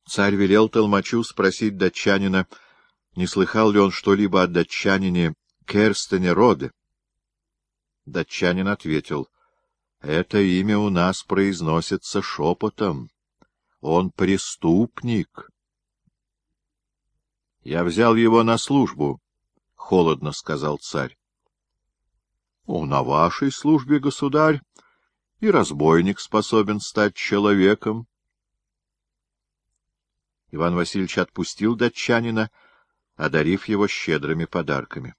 Царь велел толмачу спросить датчанина, не слыхал ли он что-либо о датчанине Керстене Роде. Датчанин ответил: «Это имя у нас произносится шепотом. Он преступник». «Я взял его на службу», — холодно сказал царь. — На вашей службе, государь, и разбойник способен стать человеком. Иван Васильевич отпустил датчанина, одарив его щедрыми подарками.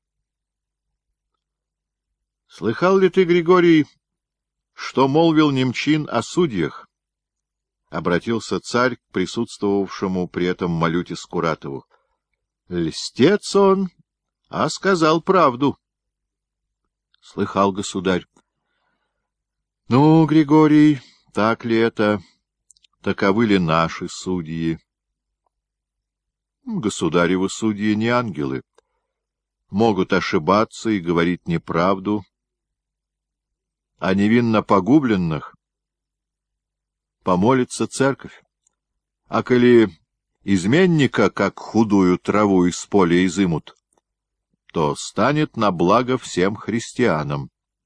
— Слыхал ли ты, Григорий, что молвил Немчин о судьях? — обратился царь к присутствовавшему при этом Малюте Скуратову. — Льстец он, а сказал правду. — Слыхал, государь. — Ну, Григорий, так ли это? Таковы ли наши судьи? — Государевы судьи не ангелы. Могут ошибаться и говорить неправду. А невинно погубленных помолится церковь. А коли изменника, как худую траву из поля изымут, то станет на благо всем христианам.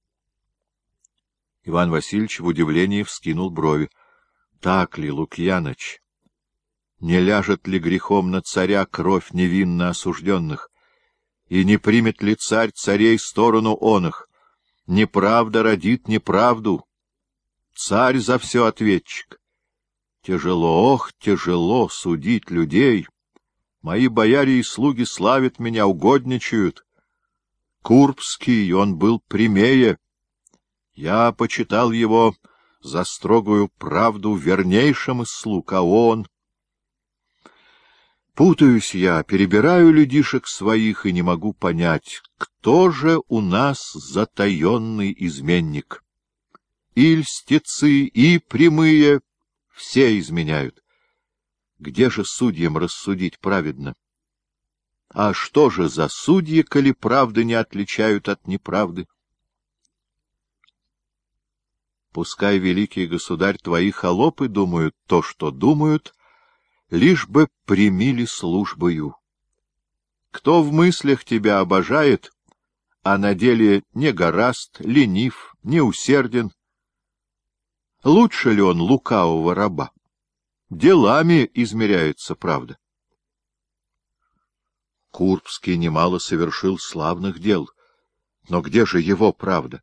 Иван Васильевич в удивлении вскинул брови. — Так ли, Лукьяныч? Не ляжет ли грехом на царя кровь невинно осужденных? И не примет ли царь царей сторону оных? Неправда родит неправду. Царь за все ответчик. Тяжело, ох, тяжело судить людей. Мои бояре и слуги славят меня, угодничают. Курбский, он был прямее. Я почитал его за строгую правду вернейшим из слуг, а он... Путаюсь я, перебираю людишек своих и не могу понять, кто же у нас затаенный изменник. И льстецы, и прямые все изменяют. Где же судьям рассудить праведно? А что же за судьи, коли правды не отличают от неправды? Пускай, великий государь, твои холопы думают то, что думают, лишь бы примили службою. Кто в мыслях тебя обожает, а на деле не гораст, ленив, неусерден, лучше ли он лукавого раба? Делами измеряется правда. Курбский немало совершил славных дел, но где же его правда?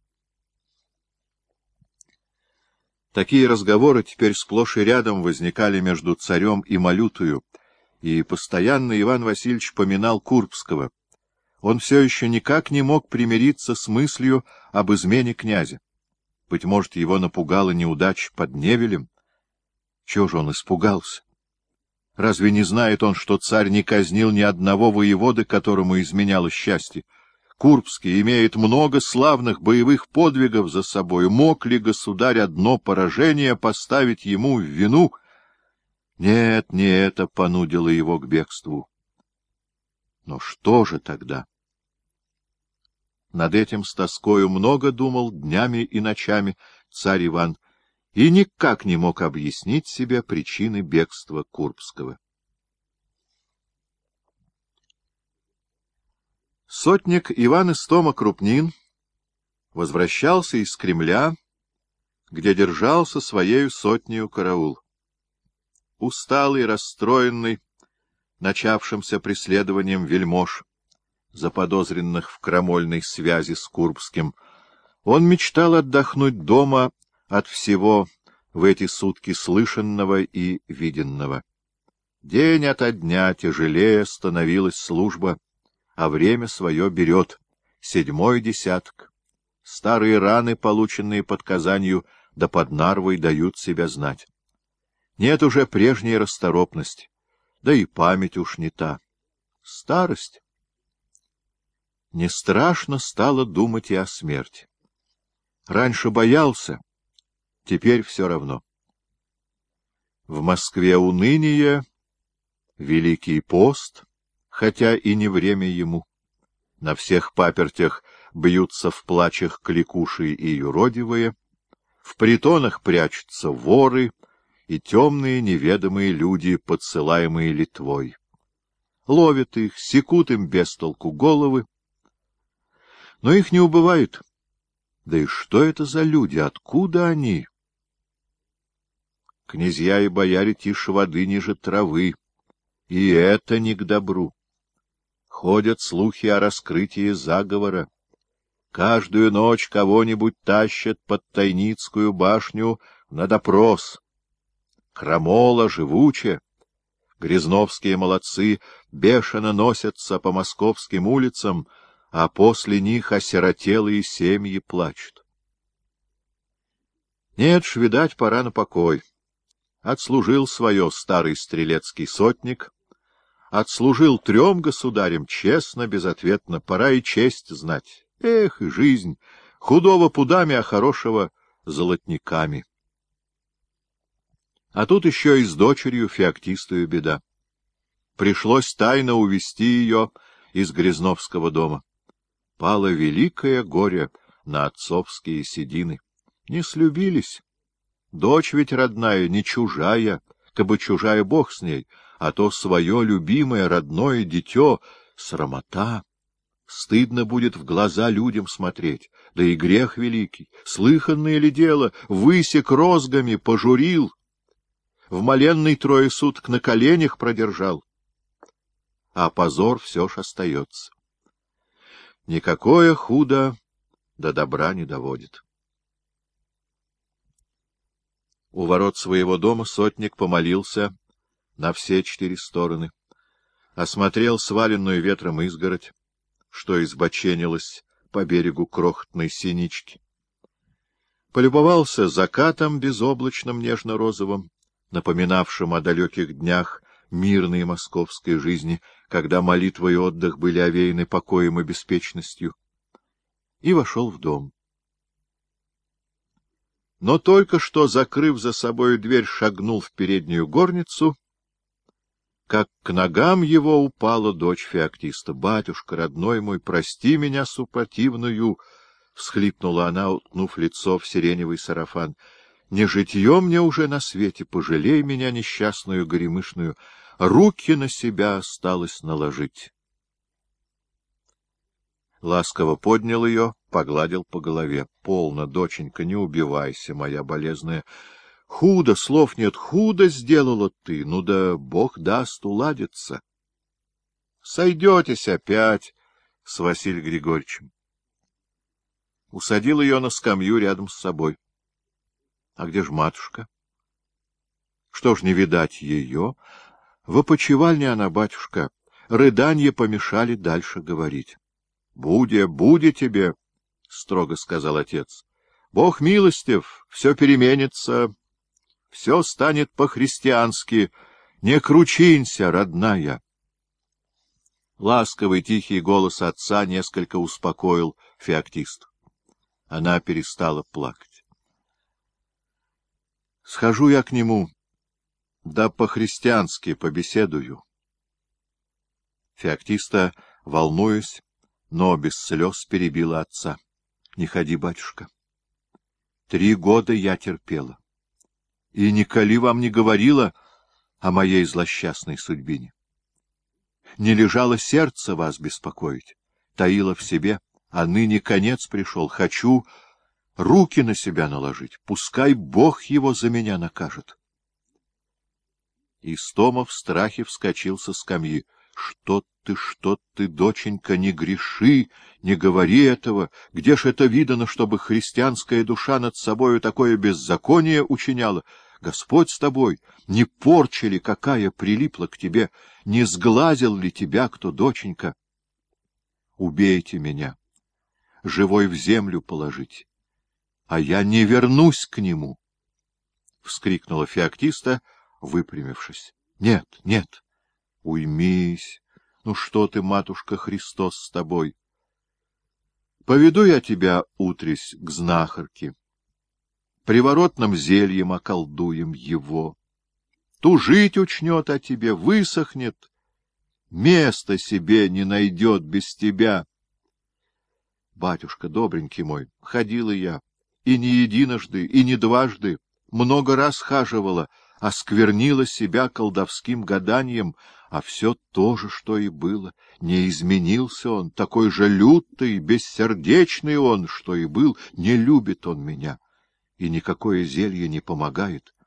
Такие разговоры теперь сплошь и рядом возникали между царем и Малютою, и постоянно Иван Васильевич поминал Курбского. Он все еще никак не мог примириться с мыслью об измене князя. Быть может, его напугала неудача под Невелем? Чего же он испугался? Разве не знает он, что царь не казнил ни одного воеводы, которому изменяло счастье? Курбский имеет много славных боевых подвигов за собой. Мог ли государь одно поражение поставить ему в вину? Нет, не это понудило его к бегству. Но что же тогда? Над этим с тоскою много думал днями и ночами царь Иван и никак не мог объяснить себе причины бегства Курбского. Сотник Иван Истома Крупнин возвращался из Кремля, где держался своею сотнею караул. Усталый, расстроенный начавшимся преследованием вельмож, заподозренных в крамольной связи с Курбским, он мечтал отдохнуть дома от всего в эти сутки слышанного и виденного. День ото дня тяжелее становилась служба, а время свое берет, 7-й десяток. Старые раны, полученные под Казанью да под Нарвой, дают себя знать. Нет уже прежней расторопности, да и память уж не та. Старость. Не страшно стало думать и о смерти. Раньше боялся, теперь все равно. В Москве уныние, Великий пост, хотя и не время ему. На всех папертях бьются в плачах кликуши и юродивые, в притонах прячутся воры, и темные неведомые люди, подсылаемые Литвой. Ловят их, секут им без толку головы, но их не убывает. Да и что это за люди? Откуда они? Князья и бояре тише воды ниже травы, и это не к добру. Ходят слухи о раскрытии заговора. Каждую ночь кого-нибудь тащат под Тайницкую башню на допрос. Крамола живуче. Грязновские молодцы бешено носятся по московским улицам, а после них осиротелые семьи плачут. Нет ж, видать, пора на покой. Отслужил свое старый стрелецкий сотник, отслужил 3 государям честно, безответно, пора и честь знать. Эх, и жизнь, худого пудами, а хорошего золотниками. А тут еще и с дочерью Феоктистою беда. Пришлось тайно увести ее из Грязновского дома. Пало великое горе на отцовские седины. Не слюбились. Дочь ведь родная, не чужая, кабы чужая бог с ней, а то свое любимое родное дитё — срамота. Стыдно будет в глаза людям смотреть, да и грех великий. Слыханное ли дело, высек розгами, пожурил, в моленный 3 суток на коленях продержал. А позор все ж остается. Никакое худо до добра не доводит. У ворот своего дома сотник помолился на все 4 стороны, осмотрел сваленную ветром изгородь, что избоченилось по берегу крохотной синички, полюбовался закатом безоблачным нежно-розовым, напоминавшим о далеких днях мирной московской жизни, когда молитва и отдых были овеяны покоем и беспечностью, и вошел в дом. Но только что, закрыв за собою дверь, шагнул в переднюю горницу, как к ногам его упала дочь Феоктиста. — Батюшка, родной мой, прости меня супротивную! — всхлипнула она, уткнув лицо в сиреневый сарафан. — Не житье мне уже на свете, пожалей меня, несчастную горемышную, руки на себя осталось наложить. Ласково поднял ее, погладил по голове. — Полно, доченька, не убивайся, моя болезная. Худо, слов нет, худо сделала ты, ну да Бог даст уладиться. Сойдетесь опять с Василием Григорьевичем. Усадил ее на скамью рядом с собой. А где ж матушка? Что ж не видать ее? В опочивальне она, батюшка. Рыданье помешали дальше говорить. — Буде тебе, — строго сказал отец. — Бог милостив, все переменится. Все станет по-христиански. Не кручинься, родная. Ласковый тихий голос отца несколько успокоил Феоктисту. Она перестала плакать. — Схожу я к нему, да по-христиански побеседую. Феоктиста, волнуясь, но без слез, перебила отца. — Не ходи, батюшка. 3 года я терпела. И николи вам не говорила о моей злосчастной судьбине. Не лежало сердце вас беспокоить, таила в себе, а ныне конец пришел. Хочу руки на себя наложить, пускай Бог его за меня накажет. Истома в страхе вскочил со скамьи. — Что ты, доченька, не греши, не говори этого. Где ж это видано, чтобы христианская душа над собою такое беззаконие учиняла? Господь с тобой, не порча ли какая прилипла к тебе, не сглазил ли тебя кто, доченька? Убейте меня, живой в землю положите, а я не вернусь к нему! — вскрикнула Феоктиста, выпрямившись. — Нет, нет, уймись. Ну что ты, матушка, Христос с тобой? Поведу я тебя утрись к знахарке. Приворотным зельем околдуем его. Тужить учнет о тебе, высохнет, места себе не найдет без тебя. Батюшка, добренький мой, ходила я, и не единожды, и не дважды, много раз хаживала, осквернила себя колдовским гаданием, а все то же, что и было. Не изменился он, такой же лютый, бессердечный он, что и был, не любит он меня, и никакое зелье не помогает.